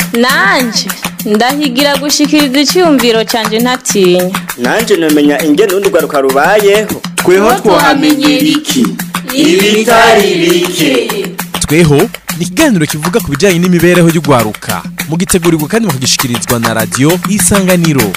nanje ndahigira gushikiriza icyumviro canje ntatinya. Nanje namenya ingene undi rwaruka rubayeho. Tweho twahamenyera iki? Ibitari bike. Tweho ni ikiganiro kivuga ku bijyanye n'imibereho y'urwaruka mu gitegurirwa kandi mukagishikirizwa na radio Isanganiro.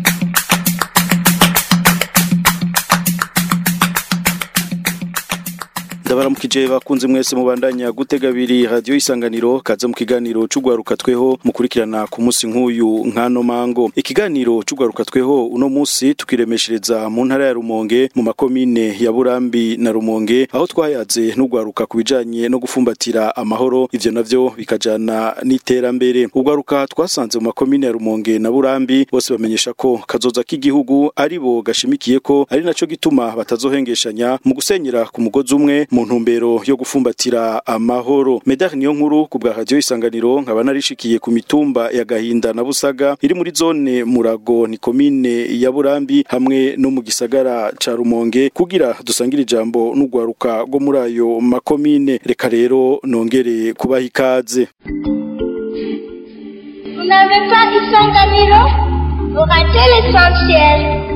Ndabaramukije bakunze mwese mubandanya gutega abiri radio Isanganiro kaza mu kiganiro c'ugwaruka tweho mukurikirana ku munsi nk'uyu nkano mango. Ikiganiro c'ugwaruka tweho uno munsi tukiremeshereza mu ntara ya Rumonge mu makomine ya Burambi na Rumonge aho twayaze n'ugwaruka kubijanye no gufumbatira amahoro, ivyo navyo bikajana n'iterambere. Ugwaruka twasanze mu makomine ya Rumonge na Burambi bose bamenyesha ko kazoza k'igihugu ari bo gashimikiye ko ari naco gituma batazohengeshanya mu gusenyera ku mugozi umwe mu ntumbero yo gufumbatira amahoro. Medar niyo nkuru ku bwa radio Isanganiro nkaba narishikiye ku mitumba ya Gahinda na Busaga iri muri zone Murago ni komine ya Burambi hamwe no mu gisagara ca Rumonge kugira dusangire ijambo n'ugwaruka rwo muri ayo makomine. Reka rero nongere kubaha ikaze. Vous n'avez pas Isanganiro, vous ratez l'essentiel.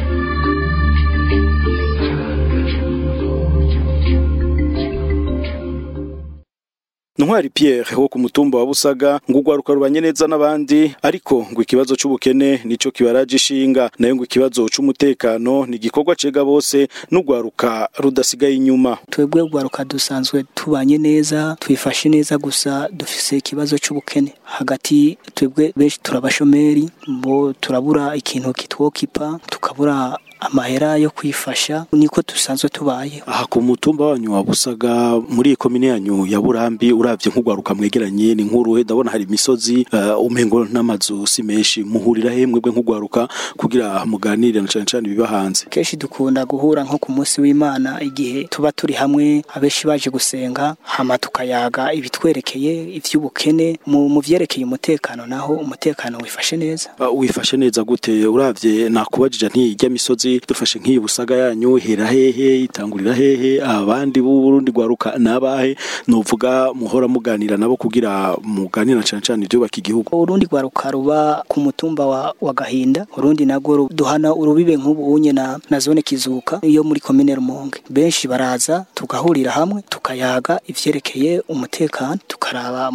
Ntwari Pierre wo ku mutumba wa Busaga ngo ugwaruka rubanye neza n'abandi ariko ngo ikibazo c'ubukene nico kibaraje ishinga nayo ngo ikibazo c'umutekano ni gikorwa cega bose n'ugwaruka rudasigaye inyuma. Twebwe ugwaruka dusanzwe tubanye neza twifashe neza gusa dufise ikibazo c'ubukene hagati twebwe benshi turabashomeri mbo turabura ikintu kitwokipa tukabura amahera yo kwifasha niko dusanzwe tubaye. Aha ku mutumba wanyu wa Busaga muri komine yanyu ya Burambi uravye nk'ugwaruka mwegeranye ni nkuru ndabona hari imisozi umengo n'amazu si menshi muhurira hemwe bwe nk'ugwaruka kugira muganire na cyane bibahanze. Keshi dukunda guhura nko ku munsi w'Imana igihe tuba turi hamwe abeshi baje gusenga hama tukayaga ibitwerekeye ivy'ubukene mu vyerekeye umutekano naho umutekano wifashe neza. Wifashe neza gute uravye nakubajije nti ijya misozi dufashe nk'iyi Busaga yanyu hera hehe itangurira hehe abandi b'u Burundi gwaruka nabahe novuga muhora muganira nabo kugira muganira cyane ibyo baka igihugu. Urundi gwaruka ruba ku mutumba wa Gahinda urundi nago duhana urubibe nk'ubu unye na zone Kizuka iyo muri komine Rumonge benshi baraza tugahurira hamwe tukayaga ivyerekeye umutekano tukaraba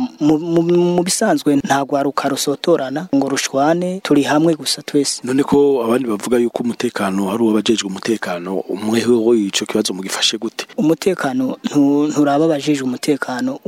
mu bisanzwe nta gwaruka rusotorana ngo rushwane turi hamwe gusa twese. None ko abandi bavuga yuko umutekano ari ubajejwe umutekano umweho ico kibazo mugifashe gute? Umutekano nturaba abajejwe umutekano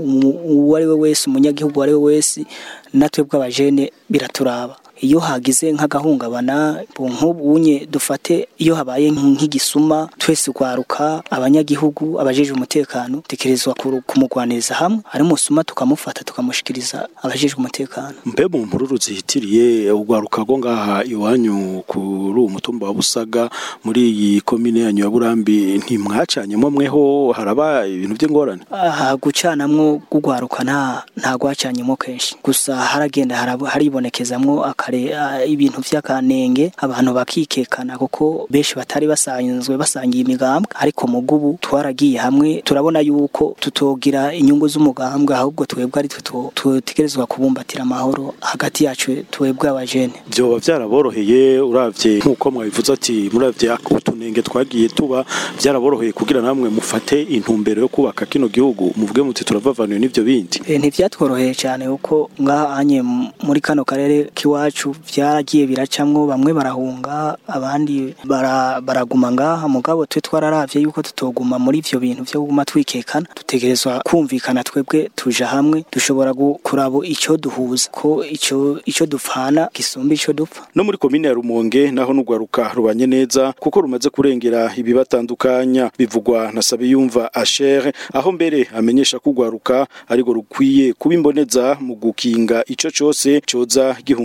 uwari we wese umunyagihugu wari we wese natwe bw'abajene biraturaba. Iyo hagize nk'agahungabana nk'ubunye dufate iyo habaye nk'igisuma twese gwaruka abanyagihugu abajeje umutekano tekerezwa kumugwaniriza hamwe ari musuma tukamufata tukamushikiriza abajeje umutekano. Mbe mu mpururu zihitiriye ugwaruka go ngaha iwanyu kuri umutumba wa Busaga muri iyi komine yanyu ya Burambi ntimwacanyemo mweho haraba ibintu by'ingorane? Gucanamwo gugwaruka nta gwacanyemo kenshi gusa haragenda haribonekezamwo ibintu vy'akanenge abantu bakikekana kuko benshi batari basanzwe basangiye imigambwe ariko mugubu twaragiye hamwe turabona yuko tutogira inyungu z'umugambwe ahubwo twebwe ari tutegerezwa kubumbatira amahoro hagati yacu twebwe abajene. Byo byaraboroheye uravye nkuko mwabivuze ati muravye utunenge twagiye tuba byaraboroheye kugira namwe mufate intumbero yo kubaka kino gihugu muvuge muti turavavaniye n'ivyo bindi. Ntivyatworoheye cyane uko ngahanye muri kano karere kiwacu vyaragiye biracamwo bamwe barahunga abandi baraguma ngaha mugabo twe twararavye yuko tutoguma muri ivyo bintu vyo guma twikekana dutegerezwa kumvikana twebwe tuja hamwe dushobora kurabo ico duhuza ko ico dupfana gisumba ico dupfa. No muri komine ya Rumonge naho n'ugwaruka rubanye neza kuko rumaze kurengera ibibatandukanya bivugwa na Sabiyumva Asher aho mbere amenyesha kugwaruka ariko rukwiye kubimboneza mu gukinga ico cose coza gihungabanya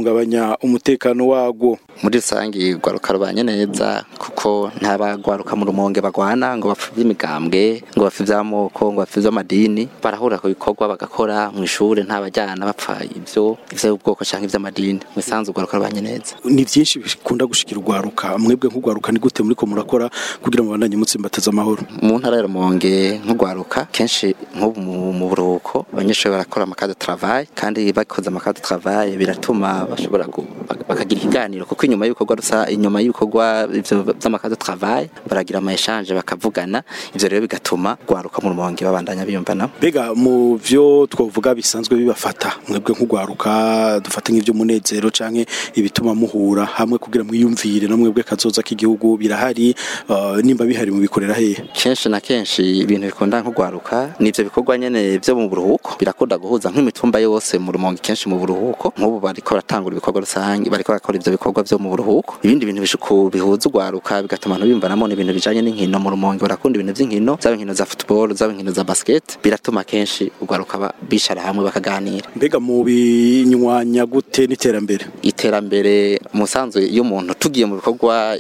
guhungabanya umutekano wagwo. Muri rusangi gwaruka rubanye neza kuko ntabagwaruka mu rumonge bagwana ngo bapfuvye imigambwe ngo bapfuvye amoko ngo bapfuvye amadini barahura ku bikorwa bagakora mu ishure ntabajyana bapfa ivyo ubwoko canke ivy'amadini mwisanzu gwaruka rubanye neza. Ni byinshi bikunda gushikira ugwaruka mwebwe nk'ugwaruka ni gute muri ko murakora kugira ngo bandanye mutsimbataza amahoro mu ntara ya Rumonge nk'ugwaruka kenshi nko mu buruhuko abanyeshuri barakora amakade travail kandi bakoze amakade travail biratuma bashobora bakagira ikiganiro kuko inyuma y'ibikorwa ivyo by'amakade travail baragira ama échange bakavugana ivyo rero bigatuma gwaruka mu Rumonge babandanya biyumvana. Bega mu vyo twovuga bisanzwe bibafata mwebwe nk'ugwaruka dufate nk'ivyo munezero canke ibituma muhura hamwe kugira mwiyumvire no mwebwe kazoza k'igihugu birahari nimba bihari mu bikorera hehe. Kenshi na kenshi ibintu bikunda nk'ugwaruka nivyo bikorwa nyene byo mu buruhuko birakunda guhuza nk'imitumba yose mu Rumonge kenshi mu buruhuko nk'ubu bariko batangura ibikorwa rusangi bariko bakora ivyo bikorwa byo mu buruhuko ibindi bintu bishuko bihuza ugwaruka bigatuma abantu bimvanamo ibintu bijanye n'inkino mu Rumonge barakunda ibintu vy'inkino zaba inkino za football zaba inkino za basket biratuma kenshi ugwaruka bishara hamwe bakaganira. Mbega mu binywanya gute iterambere musanzwe iyo umuntu tugiye mu ibikorwa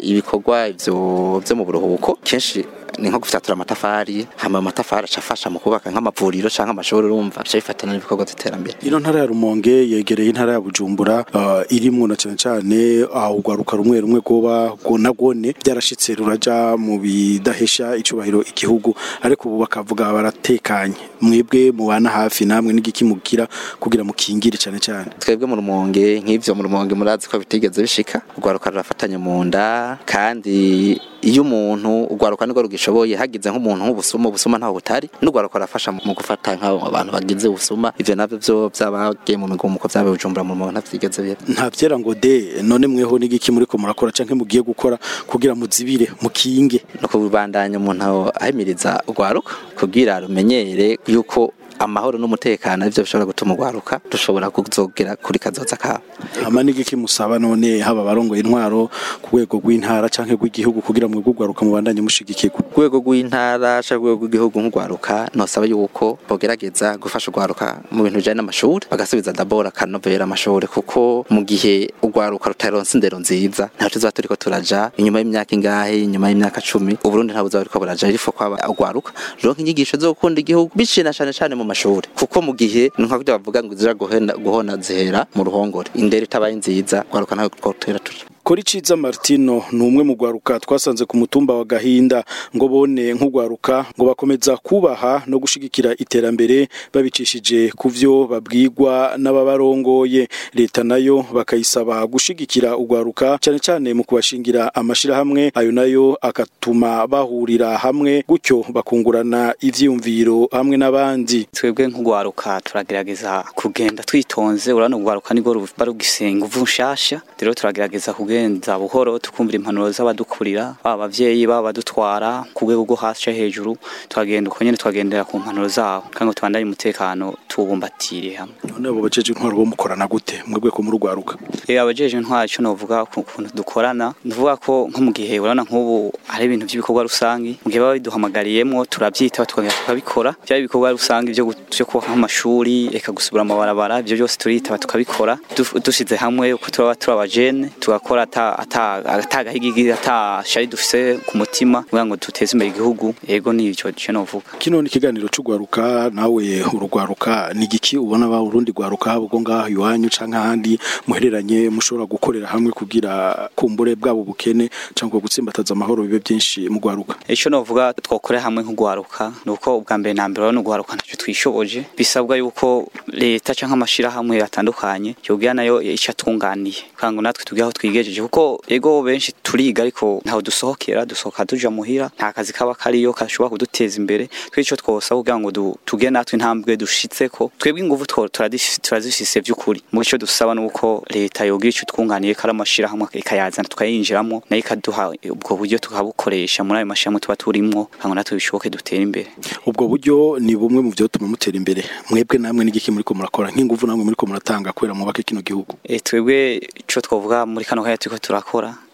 ivyo byo mu buruhuko kenshi ni nko gufyatura amatafari hama amatafari acafasha mu kubaka nk'amavuriro canke amashuri urumva bifatana n'ibikorwa by'iterambere. Ino ntara ya Rumonge yegereye intara ya Bujumbura irimwo na cyane aho gwaruka rumwe goba nagone byarashitse ruraja mu bidahesha icubahiro igihugu ariko ubu bakavuga baratekanye mwebwe mubana hafi namwe n'igikimukira kugira mukingire cyane twebwe mu Rumonge nk'ivyo mu Rumonge murazi ko bitigeze bishika gwaruka rurafatanye mu nda kandi iyo umuntu ugwaruka niko rugishoboye hagize nk'umuntu nk'ubusuma ntaho butari n'ugwaruka rafasha mu gufata nk'abantu bagize ubusuma ivyo navyo byo byabagiye mu migumuko byabe Bujumbura mu muntu ntavyigeze bihe nta vyera ngo de none mweho n'igiki muri ko murakora canke mugiye gukora kugira muzibire mukinge no kubandanya umuntu ahimiriza ugwaruka kugira rumenyere yuko amahoro n'umutekano ivyo bishobora gutuma ugwaruka dushobora kuzogera kuri kazoza ka amanigiki musaba none haba barongo intwaro ku rwego rw'intara canke rw'igihugu kugira mu gugwaruka mu bandanye mushigikirwa ku rwego rw'intara canke rwego rw'igihugu nk'ugwaruka nosaba yuko bogerageza gufasha ugwaruka mu bintu bijanye n'amashuri bagasubiza d'abord akanovera amashuri kuko mu gihe ugwaruka rutaronse indero nziza nta tuza turiko turaja inyuma y'imyaka ingahe inyuma y'imyaka 10 uburundi ntabuza bariko baraja ariko kwaba ugwaruka ronka inyigisho zo gukunda igihugu bicina cyane mu mashuri kuko mu gihe nko byo bavuga ngo zira guhona zihera mu ruhongore indero itabaye nziza gwaruka ntawe twotera tuje. Koriciza Martino numwe mu gwaruka twasanze ku mutumba wa Gahinda ngo bone nk'ugwaruka ngo bakomeza kubaha no gushigikira iterambere babicishije kuvyo babwirwa n'ababarongoye leta nayo bakayisaba gushigikira ugwaruka cyane mu kubashingira amashira hamwe ayo nayo akatuma bahurira hamwe gutyo bakungurana ivyumviro hamwe n'abandi. Twebwe nk'ugwaruka turagerageza kugenda twitonze urano ugwaruka nigo barugisenga uvushasha rero turagerageza kugenza buhoro tukumvira impanuro z'abadukurira abavyeyi badutwara ku rwego rwo hasi hejuru twagenda uko nyene twagendera ku mpanuro zabo kandi tubandanye umutekano tubumbatire hamwe. None abo bajeje intwaro bo mukorana gute mwebwe ko muri ugwaruka? Abajeje intwaro cyo novuga ku kuntu dukorana nvuga ko nko mu gihe urana nk'ubu hari ibintu by'ibikorwa rusangi mu gihe babiduhamagariyemo turabyita tukabikora bya ibikorwa rusangi byo kuba nk'amashuri eka gusubira amabarabara ibyo byose turita tukabikora dushize hamwe uko turabajene tugakora atagahigigi atashari dufise ku mutima kugira ngo duteze imbere igihugu yego nico cyo novuga. Kino ni kiganiro c'ugwaruka nawe urugwaruka nigiki ubona ba urundi gwaruka ubwo ngaho iwanyu canka handi muhereranye mushobora gukorera hamwe kugira kumbure bwabo bukene cyangwa gutsimbataza amahoro bibe byinshi mu gwaruka. Ico novuga twokore hamwe nk'ugwaruka nuko ubwa mbere na mbere no gwaruka ntacyo twishoboje bisabwa yuko leta canka amashira hamwe yatandukanye yogira nayo icatunganiye kango natwe tugiye aho twigejeje kuko ego benshi turiga ariko ntaho dusohoka tuja muhira nta kazi kaba kariyo kashobora kuduteza imbere twico twosaba kugira ngo tuge natwe intambwe dushitseko twebwe ingufu turazifise by'ukuri mu cyo dusaba nuko leta yogira ico twunganiye kara amashira hamwe ikayazana tukayinjiramo nayo ikaduha ubwo buryo tukabukoresha muri ayo mashira tuba turimwo kango natwe bishoboke dutera imbere. Ubwo buryo ni bumwe mu byo tuma mutera imbere mwebwe namwe n'igiki muri ko murakora nk'ingufu namwe muri ko muratanga kwera mu bake kino gihugu. Twebwe ico twovuga muri kano kaya turiko turakora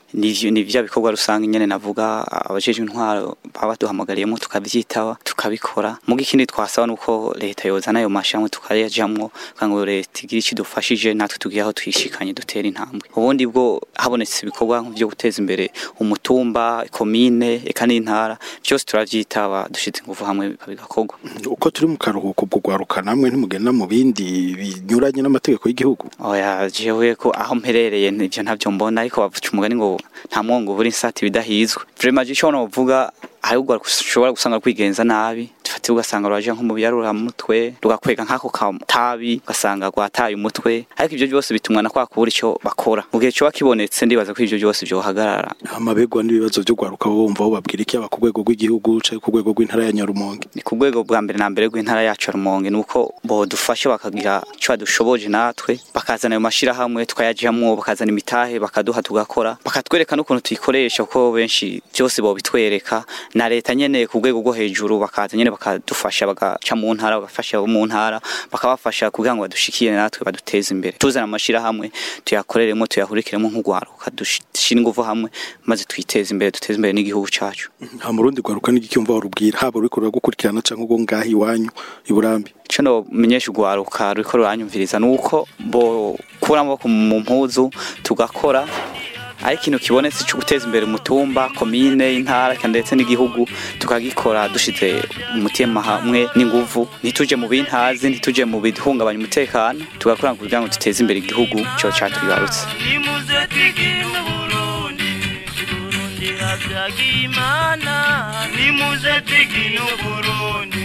nivyo bikorwa rusange nyene navuga abajeje intwaro baba duhamagariyemo tukavyitaba tukabikora muga ikindi twasaba nuko leta yozana ayo mashamwe tukayajamwo kango leta igira ikidufashije natwe tugiye twishikanye dutera intambwe ubundi bwo habonetse ibikorwa nk'ivyo guteza imbere umutumba komine eka n'intara byose turavyitaba dushize ingufu hamwe bigakorwa uko turi mu karuhuko bwo gwaruka namwe ntimugenda mu bindi binyuranye n'amategeko y'igihugu oya jewe ko aho mperereye ivyo ntavyo mbona ariko bavuca umugani ngo nta mwongo buri nsati bidahizwe vraiment je cyo novuga hari ugwa ushobora gusanga kwigenza nabi dufate ugasanga rwaje nko mu biyarura mutwe rugakwega nkako tabi ugasanga gwataye umutwe ariko ivyo byose bitumwa na kwakura ico bakora mu gihe cyo bakibonetse ndibaza ko ivyo byose byo hagarara amabegwa n'ibibazo byo gwaruka bumva bo babwira iki abakugwego rw'igihugu cyo ku rwego rw'intara ya Nyarumonge ni ku rwego bwa mbere na mbere rw'intara yacu Rumonge nuko bo dufashe bakagira cyo dushoboje natwe bakazana ayo mashira hamwe tukayajamwo bakazana imitahe bakaduha tugakora bakatwereka n'ukuntu tuyikoresha ko benshi byose bo bitwereka na leta nyene ku rwego rwo hejuru bakaza nyene bakadufasha bagaca mu ntara bagafasha mu ntara bakabafasha kugira ngo badushikiye natwe baduteze imbere tuzana amashira hamwe tuyakoreremo tuyahurikiremo nk'ugwaruka dushira ingufu hamwe maze twiteze imbere duteze imbere n'igihugu cacu ha murundi gwaruka n'igicyumva urubwira habo riko gukurikirana canke ngo ngahi wanyu iburambi cyo no menyesha ugwaruka riko ruranyumviriza nuko bo kuramo mu mpuzu tugakora ari kintu kibonetse cyo guteza imbere umutumba komine intara ndetse n'igihugu tukagikora dushize umutima hamwe n'inguvu nituje mu bintazi nituje mu bihungabanya umutekano tugakora kugira ngo duteze imbere igihugu cyo cyatwibarutse nimuze twigine Burundi Burundi hazagimana nimuze twigine Burundi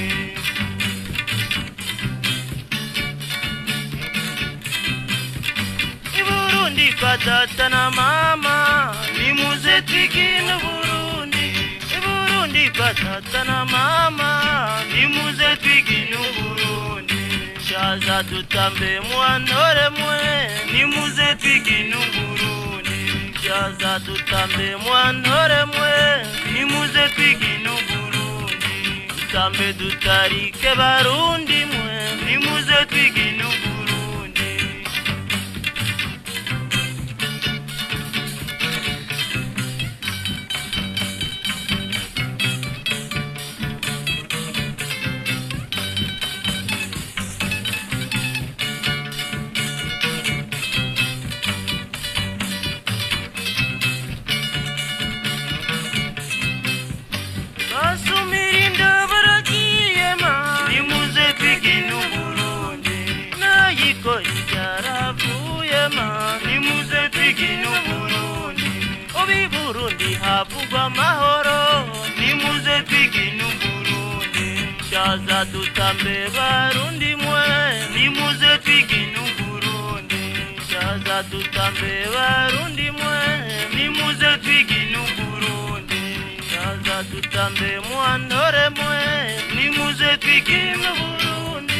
Burundi kwa data na mama nimuze twigine Burundi Burundi kwa data na mama nimuze twigine Burundi shaza tutambe mwanore mwe nimuze twigine Burundi shaza tutambe mwanore mwe nimuze twigine Burundi tutambe dutarike barundi mwe nimuze twigine havugwa mahoro nimuze twigine Burundi shaza tutambe barundi mwe nimuze twigine Burundi shaza tutambe barundi mwe nimuze twigine Burundi shaza tutambe mwanore mwe nimuze twigine Burundi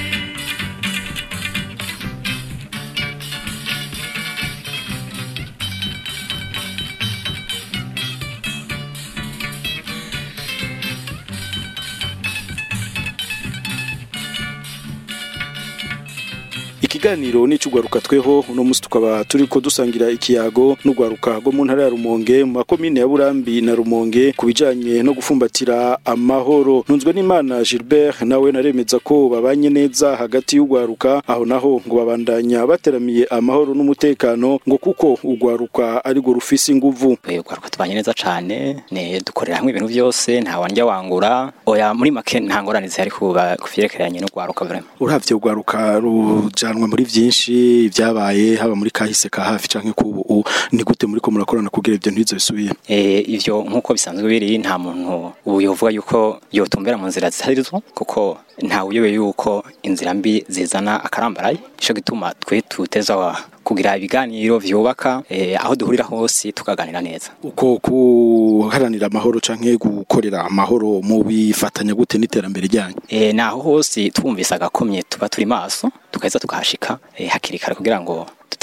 ikiganiro n'icugwaruka tweho uno musi tukaba turiko dusangira ikiyago n'ugwaruka rwo mu ntara ya Rumonge mu makomine ya Burambi na Rumonge kubijanye no gufumbatira amahoro ntunzwe n'Imana Gilbert nawe naremeza ko babanye neza hagati y'ugwaruka aho naho ngo babandanya bateramiye amahoro n'umutekano ngo kuko ugwaruka ari go rufise inguvu ugwaruka tubanye neza cane ne dukorera hamwe ibintu byose nta wandya wangura oya muri make nta ngoranize ari kuvyerekeranye n'ugwaruka vraiment uravye ugwaruka rujanwa muri byinshi byabaye haba muri kahise ka hafi canke kubu ni gute muri ko murakorana kugira ibyo ntizo bisubiye ivyo nkuko bisanzwe biri nta muntu uyovuga yuko yotumbera mu nzira zitarizo kuko nta uyobe yuko inzira mbi zizana akarambaraye cyo gituma twe tuteza kugira ibiganiro vyubaka aho duhurira hose tukaganira neza uko kuharanira amahoro canke gukorera amahoro mu bifatanya gute n'iterambere ryanyu naho hose twumvise agakomye tuba turi maso tukaheza tukahashika hakirikara kugira ngo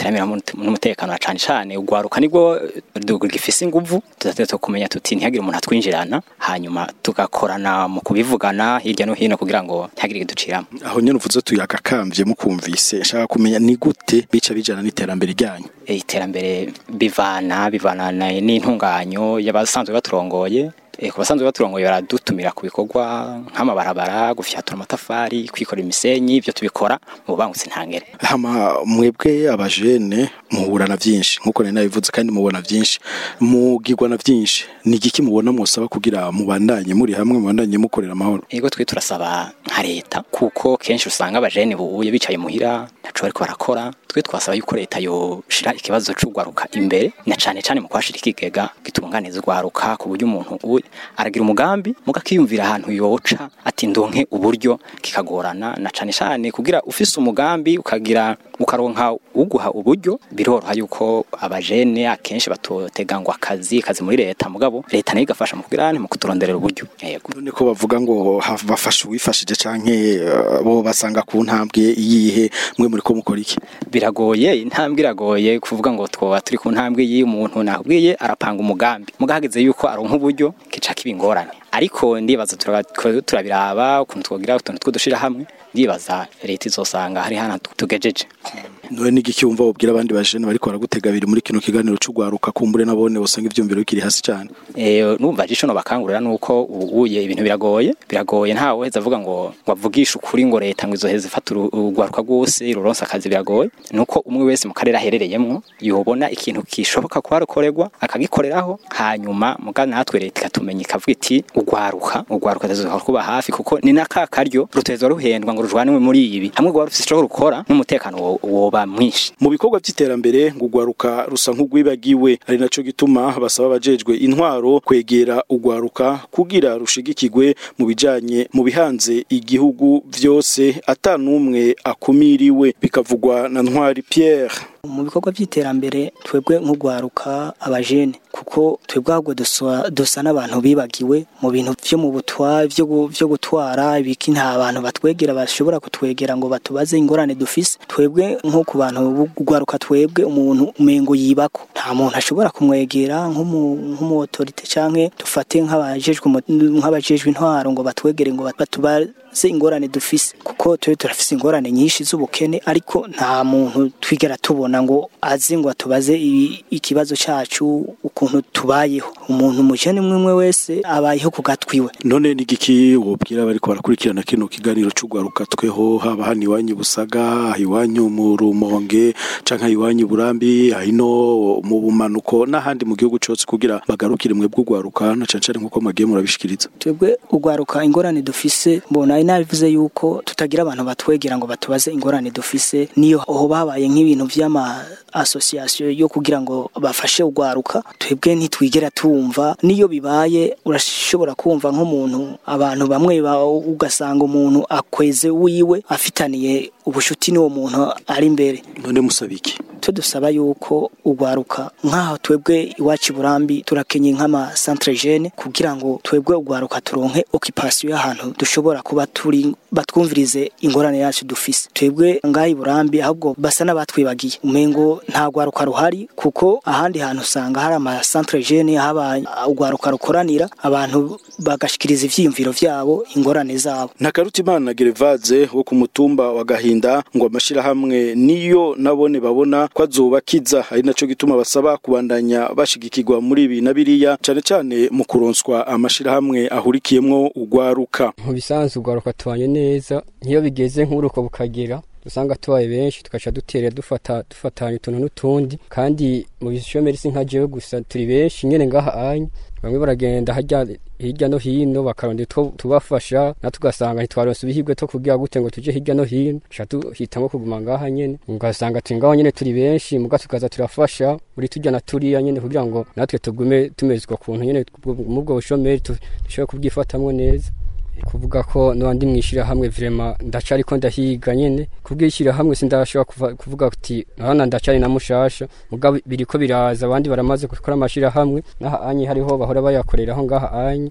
iteramira n'umutekano cyane cyane ugwaruka nibwo gifise inguvu tuzatezo kumenya tuti ntihagire umuntu atwinjirana hanyuma tugakorana mu kubivugana hirya no hino kugira ngo ntihagire iduciramo aho nyene uvuze tuyagakamvye mukumvise nshaka kumenya ni gute bica bijana n'iterambere ryanyu iterambere bivana n'intunganyo y'abasanzwe baturongoye ku basanzwe baturongoye baradutumira ku bikorwa nk'amabarabara gufyatura amatafari kwikora imisenyi ibyo tubikora mu bangutse ntangere hama mwebwe abajene muhurana byinshi nkuko nari nabivuze kandi mubona byinshi mugirwa na byinshi ni igiki mubona mwosaba kugira mubandanye muri hamwe mubandanye mukorera amahoro yego twe turasaba nka leta kuko kenshi usanga abajene buye bicaye muhira naco bariko barakora twe twasaba yuko leta yo shira ikibazo c'ugwaruka imbere na cane cane mu kwashira ikigega gitunganiza ugwaruka ku buryo umuntu aragira umugambi mugakiyumvira ahantu yoca ati ndonke uburyo kikagorana na cane cane kugira ufise umugambi ukagira ukaronka uguha uburyo biroroha yuko abajene akenshi batotegangwa akazi muri leta mugabo leta nayo igafasha mu kugira mu kuturonderera uburyo yego none ko bavuga ngo bafasha uwifashije canke bo basanga ku ntambwe iyihe mwe muri ko mukora iki biragoye intambwe iragoye kuvuga ngo twoba turi ku ntambwe yi umuntu nakubwiye arapanga umugambi mugahageze yuko aronka uburyo kica kibingorane ariko ndibaza turabiraba ukuntu twogira utuntu twodushira hamwe ndibaza leta izosanga hari hana tugejeje none n'igiki wumva ubwira abandi bajene bariko baragutega biri muri kino kiganiro c'ugwaruka kumbure nabone bosanga ivyumviro bikiri hasi cyane numva jisho no bakangurira nuko ubuye ibintu biragoye ntawe heza avuga ngo wavugisha ukuri ngo leta ngo izoheze ifata ugwaruka gose iroronsa akazi biragoye nuko umwe wese mu karere aherereyemwo yobona ikintu kishoboka kwarukorerwa akagikoreraho hanyuma mugana natwe leta ikatumenya ikavuga iti ugwaruka tazohora kuba hafi kuko ni nakakaryo rutezwa ruhendwa ngo rujwanwe muri ibi hamwe gwa rufise cyo rukora n'umutekano woba mwinshi mu bikorwa by'iterambere ngugwaruka rusa nk'ugwibagiwe ari naco gituma basaba abajejwe intwaro kwegera ugwaruka kugira rushigikigwe mu bijanye mu bihanze igihugu vyose atanumwe akumiriwe bikavugwa na Ntwari Pierre mu bikorwa by'iterambere twebwe nk'ugwaruka abajene kuko twebwe ahubwo dusa n'abantu bibagiwe mu bintu byo mu butwa byo gutwara ibiki nta abantu batwegera bashobora kutwegera ngo batubaze ingorane dufise twebwe nko ku bantu bugwaruka twebwe umuntu umengo yibako nta muntu ashobora kumwegera nk'umu autorité canke dufate nk'abajejwe intwaro ngo batwegere ngo batubaze ingorane dufise kuko twe turafise ingorane nyinshi z'ubukene ariko nta muntu twigera tubona ngo azi ngo atubaze ikibazo cacu ukuntu tubayeho umuntu mujene mwemwe wese abayeho kugatwiwe none nigiki wobwira bariko barakurikirana kino kiganiro c'ugwaruka tweho haba hani wanyu Busaga hiwanyu mu Rumonge canke hiwanyu Burambi hino mu bumanuko n'ahandi mu gihugu cyose kugira bagarukire mwe bw'ugwaruka na cancare nkuko magiye murabishikiriza twebwe ugwaruka ingorane dufise mbona inabivuze yuko tutagira abantu batwegera ngo batubaze ingorane dufise niyo aho babaye nk'ibintu vy'ama association yo kugira ngo bafashe ugwaruka twebwe ntitwigera tumva niyo bibaye urashobora kumva nk'umuntu abantu bamwe ugasanga umuntu akweze wiwe afitaniye ubushuti n'uwo muntu ari imbere none musabiki tudusaba yuko ugwaruka nkaho twebwe iwacu Burambi turakenye nk'ama centre jeune kugira ngo twebwe ugwaruka turonke occupation y'ahantu dushobora kuba turi batwumvirize ingorane yacu dufise twebwe ngahi Burambi ahubwo basa n'abatwibagiye umengo nta gwaruka ruhari kuko ahandi hantu usanga hari ama centre jeune haba ugwaruka rukoranira abantu bagashikiriza ivyiyumviro vyabo ingorane zabo Ntakarutimana Gervase wo ku mutumba wa Gahinda ngo amashira hamwe niyo nabone babona ko azobakiza ari naco gituma basaba kubandanya bashigikirwa muri ibi na biriya cyane cyane mu kuronswa amashira hamwe ahurikiyemwo ugwaruka mu bisanzwe ugwaruka tubanye neza niyo bigeze nk'uruko bukagera dusanga tubaye benshi tugaca duterera dufatanya utuntu n'utundi kandi mu bishomeri sinka jewe gusa turi benshi nyene ngaha anye bamwe baragenda hirya no hino bakaronde tubafasha natugasanga ntitwaronse ibihibwe to kugira gute ngo tuje hirya no hino tuhitamo kuguma ngaha nyene ugasanga turi ngaho nyene turi benshi muga tukaza turafasha muri tujya na turiya nyene kugira ngo natwe tugume tumezwa kuntu nyene mubwo bushomeri dushobora kubyifatamwo neza kuvuga ko n'abandi mwishira hamwe vraiment ndacari ko ndahiga nyene kubwishira hamwe sindashobora kuvuga ati nana ndacari na mushasha muga biriko biraza abandi baramaze gukora amashira hamwe naha anyi hariho bahora bayakoreraho ngaha anyi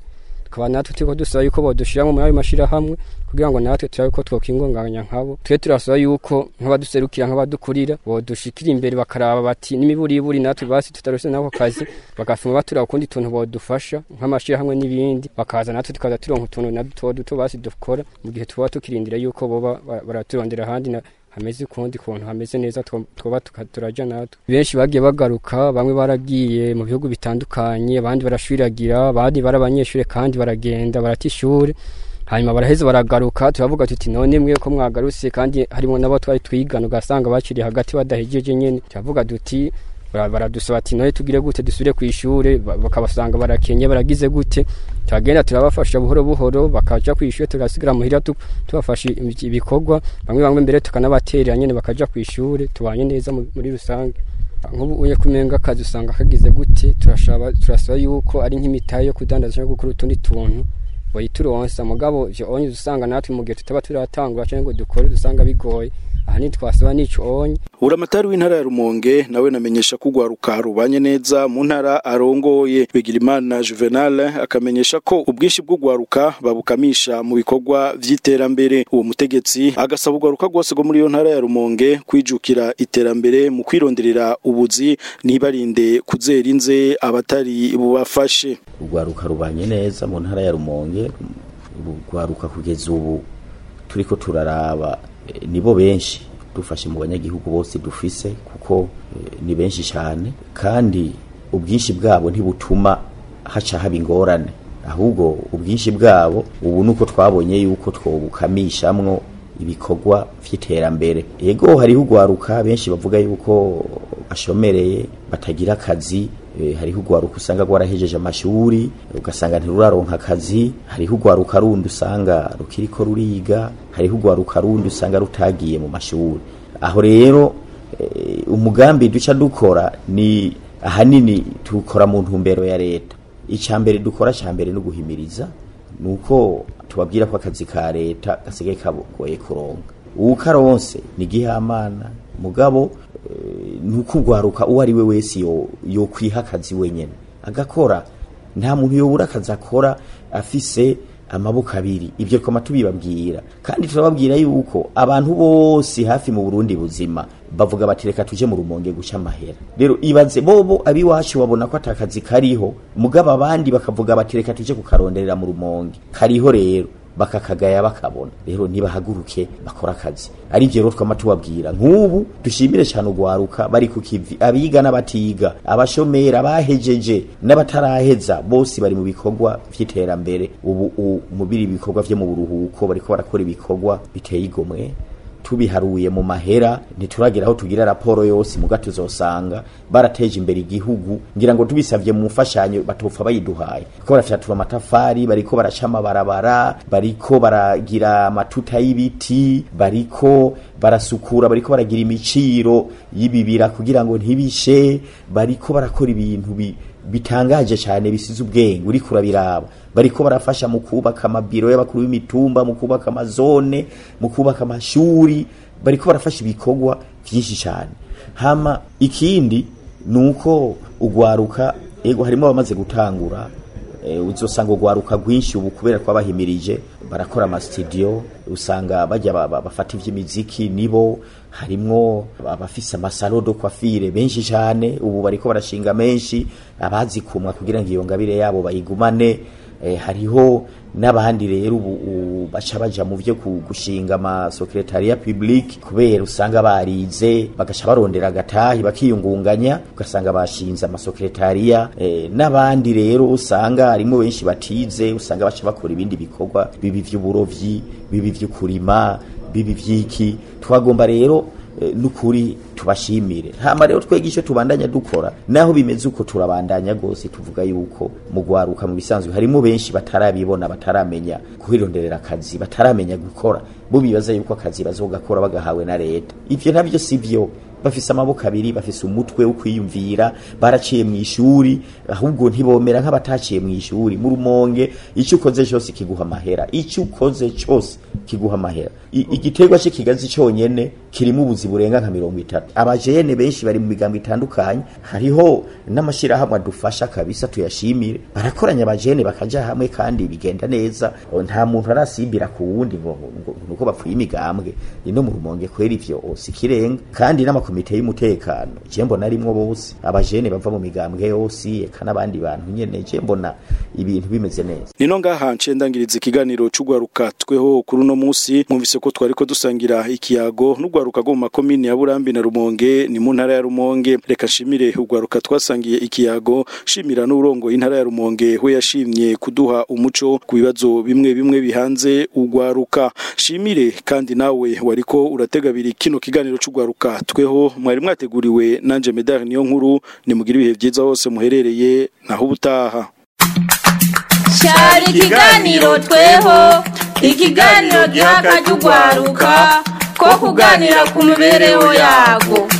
tukaba natwe turiko dusaba yuko bodushiramwo muri ayo mashirahamwe kugira ngo natwe turabe ko twokingunganya nkabo twe turasaba yuko nk'abaduserukira nk'abadukurira bodushikira imbere bakaraba bati n'imiburiburi natwe basi tutarose nako kazi bagafuma batura ukundi tuntu bodufasha nk'amashirahamwe n'ibindi bakaza natwe tukaza turonka utuntu na duto basi dukora mu gihe tuba tukirindira yuko boba baraturondera handi hameze kundi kuntu hameze neza twoba turaja natwe benshi bagiye bagaruka bamwe baragiye mu bihugu bitandukanye abandi barashwiragira abandi barabanyeshure kandi baragenda baratishure hanyuma baraheze baragaruka turavuga tuti none mwe ko mwagarutse kandi harimo nabo twari twigana ugasanga baciri hagati badahejeje nyene turavuga duti baradusaba ati none tugire gute dusubire ku ishure bakabasanga barakenye baragize gute turagenda turabafasha buhoro buhoro bakaja ku ishure turasigara muhira tubafasha ibikorwa bamwe mbere tukanabaterera nyene bakaja ku ishure tubanye neza muri rusange nk'ubu uye kumenga kazi usanga kagize gute turasaba yuko ari nk'imitayo yo kudandaza no gukora utundi tuntu bayituronsa mugabo ivyo onye usanga natwe mu gihe tutaba turatangura cyangwa ngo dukore dusanga bigoye ahani twasaba nico onye Uramatari w'intara ya Rumonge nawe namenyesha kugwaruka rubanye neza mu ntara arongoye Bigirimana Juvenal akamenyesha ko ubwinshi bw'ugwaruka babukamisha mu bikorwa vy'iterambere uwo mutegetsi agasaba ugwaruka rwose go muri iyo ntara ya Rumonge kwijukira iterambere mu kwironderera ubuzi nibarinde kuzera inze abatari bubafashe ugwaruka rubanye neza mu ntara ya Rumonge ugwaruka kugeza ubu turiko turaraba nibo benshi dufashe mu banyagihugu bose dufise kuko ni benshi cyane kandi ubwinshi bwabo ntibutuma haca haba ingorane ahubwo ubwinshi bwabo ubu nuko twabonye yuko twobukamishamo ibikorwa vy'iterambere yego hari ugwaruka benshi bavuga yuko ashomereye batagira akazi hari ugwaruka usanga gwarahejeje amashuri ugasanga ntiruraronka akazi hari ugwaruka rundi usanga rukiriko ruriga hari ugwaruka rundi usanga rutagiye mu mashuri aho rero umugambi duca dukora ni ahanini tukora mu ntumbero ya leta icambere dukora cyambere no guhimiriza nuko tubabwira ko akazi ka leta gasigaye kagoye kuronka ukaronse ni gihamana mugabo nukugwaruka uwo ari we wese yo kwiha akazi wenyene agakora nta muntu yobura akazi akora afise amaboko abiri ibyo twama tubibabwira kandi turababwira yuko abantu bose hafi mu Burundi buzima bavuga batireka tuje mu Rumonge guca amahera rero ibaze bobo abiwacu babona ko atakazi kariho mugaba abandi bakavuga batireka tuje kukaronderera mu Rumonge kariho rero bakakagaya bakabona rero nibahaguruke bakora akazi ari byo rero twama tubabwira nk'ubu dushimire cyane ugwaruka bari ku kivi abiga n'abatiga abashomera abahejeje n'abataraheza bose bari mu bikorwa vy'iterambere ubu mubiri ibikorwa vyo mu buruhuko bariko barakora ibikorwa biteye igomwe tubiharuye mu mahera nituragira aho tugira raporo yose mu gatuzosanga barateje imbere igihugu ngira ngo tubisavye mu mfashanyo batopfa bayiduhaye ko barafyatura amatafari bariko baracama barabara bariko baragira amatuta y'ibiti bariko barasukura bariko baragira imiciro y'ibibira kugira ngo ntibishe bariko barakora ibintu bitangaje cyane bisize ubwenge uri kurabiraba bariko barafasha mu kubaka amabiro y'abakuru b'imitumba mu kubaka amazone mu kubaka amashuri bariko barafasha ibikorwa byinshi cyane hama ikindi nuko ugwaruka ego harimo abamaze gutangura uzosanga ugwaruka gwinshi ubu kubera ko bahimirije barakora ama studio usanga bajya bafata ivy'imiziki nibo harimwo abafise amasalo do coiffure benshi cyane ubu bariko barashinga menshi abazi kumwa kugira ngo iyo ngabire yabo bayigumane hariho n'abandi rero ubu baca baja mu byo gushinga ama secretariat public kubera usanga barize bagasha barondera agatahi bakiyungunganya ugasanga bashinze ama secretariat n'abandi rero usanga harimo benshi batize usanga baca bakora ibindi bikorwa bibi vy'uburovyi bibi vy'ukurima bibi vyiki twagomba rero nukuri tubashimire hama rero twegisho tubandanya dukora naho bimeze uko turabandanya gose tuvuga yuko mugwaruka mu bisanzwe harimo benshi batarabibona bataramenya kuhironderera akazi bataramenya gukora bo bibaza yuko akazi bazogakora bagahawe na leta ivyo nabyo sivyo bafise amaboko abiri bafise umutwe wo kwiyumvira baraciye mu ishuri ahubwo ntibomera nk'abataciye mu ishuri mu Rumonge icyo ukoze cyose kiguha amahera icyo ukoze cyose kiguha amahera igiterwa cy'ikigazi cyonyene kirimo ubuzi burenga nka 30 abajene benshi bari mu migambo itandukanye hariho n'amashirahamwe adufasha kabisa tuyashimire barakoranya abajene bakaja hamwe kandi bigenda neza nta muntu arasimbira ku wundi ngo nuko bapfuye imigambwe ino mu Rumonge kwera ivyo sikirenga kandi n'amakomite y'umutekano je mbona arimwo bose abajene bava mu migambwe yose kana abandi bantu nyene je mbona ibintu bimeze neza nino ngaha ncendangiriza ikiganiro c'ugwaruka tweho kuri no musi mwumvise ko twariko dusangira ikiyago n'ugwaruka go mu makomine ya Burambi na Rumonge ni mu ntara ya Rumonge reka shimire ugwaruka twasangiye ikiyago shimira n'urongo intara ya Rumonge ho yashimye kuduha umuco ku bibazo bimwe bimwe bihanze ugwaruka shimire kandi nawe wariko urategabira kino kiganiro c'ugwaruka tweho mwari mwateguriwe nanje Medard niyo nkuru ni mugira ibihe byiza hose muherereye naho ubutaha Shari ikiganiro tweho ikiganiro gihaka cy'ugwaruka ko kuganira ku mibereho yago